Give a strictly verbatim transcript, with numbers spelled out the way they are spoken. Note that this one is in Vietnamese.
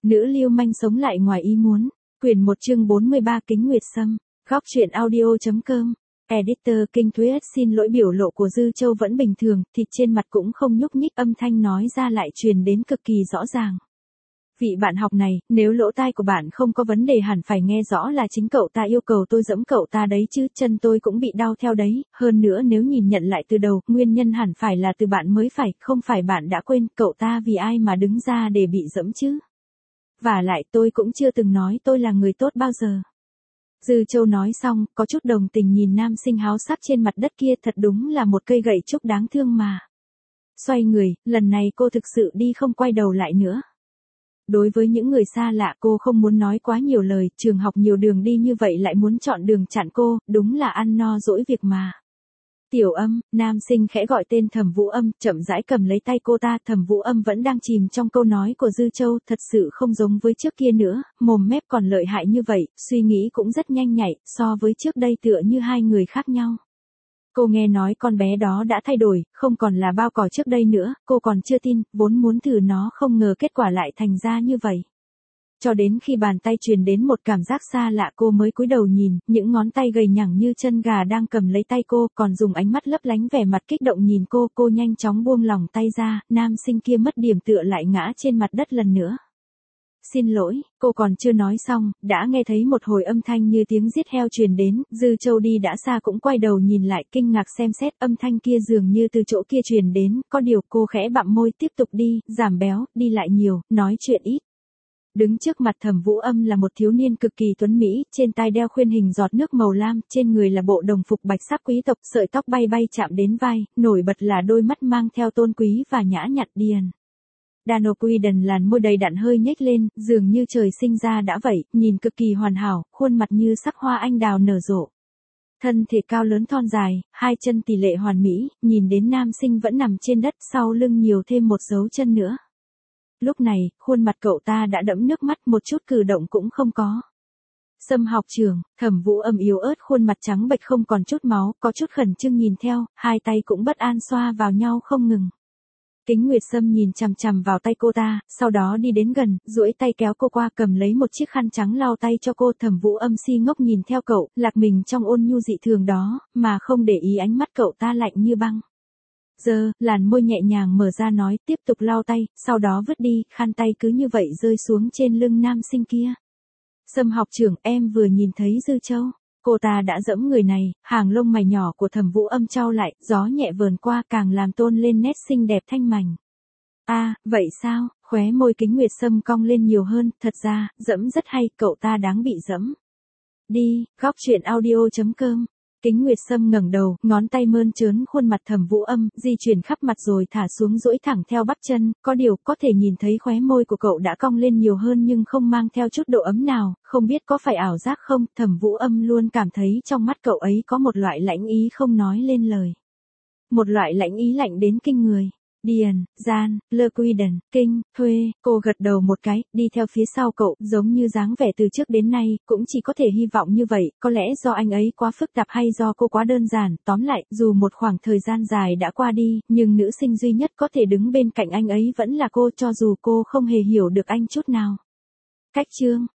Nữ lưu manh sống lại ngoài ý muốn. Quyển một chương bốn mươi ba Kính Nguyệt Sâm. Góc truyện audio.com. Editor Kinh Thuế xin lỗi, biểu lộ của Dư Châu vẫn bình thường, thịt trên mặt cũng không nhúc nhích, âm thanh nói ra lại truyền đến cực kỳ rõ ràng. Vị bạn học này, nếu lỗ tai của bạn không có vấn đề hẳn phải nghe rõ là chính cậu ta yêu cầu tôi giẫm cậu ta đấy chứ, chân tôi cũng bị đau theo đấy, hơn nữa nếu nhìn nhận lại từ đầu, nguyên nhân hẳn phải là từ bạn mới phải, không phải bạn đã quên cậu ta vì ai mà đứng ra để bị giẫm chứ. Vả lại tôi cũng chưa từng nói tôi là người tốt bao giờ. Dư Châu nói xong, có chút đồng tình nhìn nam sinh háo sắc trên mặt đất kia, thật đúng là một cây gậy trúc đáng thương mà. Xoay người, lần này cô thực sự đi không quay đầu lại nữa. Đối với những người xa lạ cô không muốn nói quá nhiều lời, trường học nhiều đường đi như vậy lại muốn chọn đường chặn cô, đúng là ăn no dỗi việc mà. Tiểu Âm, nam sinh khẽ gọi tên Thẩm Vũ Âm, chậm rãi cầm lấy tay cô ta. Thẩm Vũ Âm vẫn đang chìm trong câu nói của Dư Châu, thật sự không giống với trước kia nữa, mồm mép còn lợi hại như vậy, suy nghĩ cũng rất nhanh nhạy, so với trước đây tựa như hai người khác nhau. Cô nghe nói con bé đó đã thay đổi, không còn là bao cỏ trước đây nữa, cô còn chưa tin, vốn muốn thử nó, không ngờ kết quả lại thành ra như vậy. Cho đến khi bàn tay truyền đến một cảm giác xa lạ cô mới cúi đầu nhìn, những ngón tay gầy nhẳng như chân gà đang cầm lấy tay cô, còn dùng ánh mắt lấp lánh vẻ mặt kích động nhìn cô, cô nhanh chóng buông lỏng tay ra, nam sinh kia mất điểm tựa lại ngã trên mặt đất lần nữa. Xin lỗi, cô còn chưa nói xong, đã nghe thấy một hồi âm thanh như tiếng giết heo truyền đến, Dư Châu đi đã xa cũng quay đầu nhìn lại, kinh ngạc xem xét, âm thanh kia dường như từ chỗ kia truyền đến, có điều cô khẽ bặm môi tiếp tục đi, giảm béo, đi lại nhiều, nói chuyện ít. Đứng trước mặt Thẩm Vũ Âm là một thiếu niên cực kỳ tuấn mỹ, trên tai đeo khuyên hình giọt nước màu lam, trên người là bộ đồng phục bạch sắc quý tộc, sợi tóc bay bay chạm đến vai, nổi bật là đôi mắt mang theo tôn quý và nhã nhặn điền. Danoquiden làn môi đầy đặn hơi nhếch lên, dường như trời sinh ra đã vậy, nhìn cực kỳ hoàn hảo, khuôn mặt như sắc hoa anh đào nở rộ. Thân thể cao lớn thon dài, hai chân tỷ lệ hoàn mỹ, nhìn đến nam sinh vẫn nằm trên đất, sau lưng nhiều thêm một dấu chân nữa. Lúc này, khuôn mặt cậu ta đã đẫm nước mắt, một chút cử động cũng không có. Sâm học trưởng, Thẩm Vũ Âm yếu ớt, khuôn mặt trắng bệch không còn chút máu, có chút khẩn trương nhìn theo, hai tay cũng bất an xoa vào nhau không ngừng. Kính Nguyệt Sâm nhìn chằm chằm vào tay cô ta, sau đó đi đến gần, duỗi tay kéo cô qua, cầm lấy một chiếc khăn trắng lau tay cho cô. Thẩm Vũ Âm si ngốc nhìn theo cậu, lạc mình trong ôn nhu dị thường đó, mà không để ý ánh mắt cậu ta lạnh như băng. Giờ, làn môi nhẹ nhàng mở ra nói, tiếp tục lau tay, sau đó vứt đi, khăn tay cứ như vậy rơi xuống trên lưng nam sinh kia. Sâm học trưởng, em vừa nhìn thấy Dư Châu. Cô ta đã dẫm người này, hàng lông mày nhỏ của Thẩm Vũ Âm chau lại, gió nhẹ vờn qua càng làm tôn lên nét xinh đẹp thanh mảnh. A, à, vậy sao? Khóe môi Kính Nguyệt Sâm cong lên nhiều hơn, thật ra, dẫm rất hay, cậu ta đáng bị dẫm. Đi, góc truyện audio.com. Kính Nguyệt Sâm ngẩng đầu, ngón tay mơn trớn khuôn mặt Thẩm Vũ Âm, di chuyển khắp mặt rồi thả xuống duỗi thẳng theo bắp chân, có điều có thể nhìn thấy khóe môi của cậu đã cong lên nhiều hơn nhưng không mang theo chút độ ấm nào, không biết có phải ảo giác không, Thẩm Vũ Âm luôn cảm thấy trong mắt cậu ấy có một loại lãnh ý không nói lên lời. Một loại lãnh ý lạnh đến kinh người. Điền, Gian, Lơ Quiden, Kinh, Thuê, cô gật đầu một cái, đi theo phía sau cậu, giống như dáng vẻ từ trước đến nay, cũng chỉ có thể hy vọng như vậy, có lẽ do anh ấy quá phức tạp hay do cô quá đơn giản, tóm lại, dù một khoảng thời gian dài đã qua đi, nhưng nữ sinh duy nhất có thể đứng bên cạnh anh ấy vẫn là cô, cho dù cô không hề hiểu được anh chút nào. Cách chương.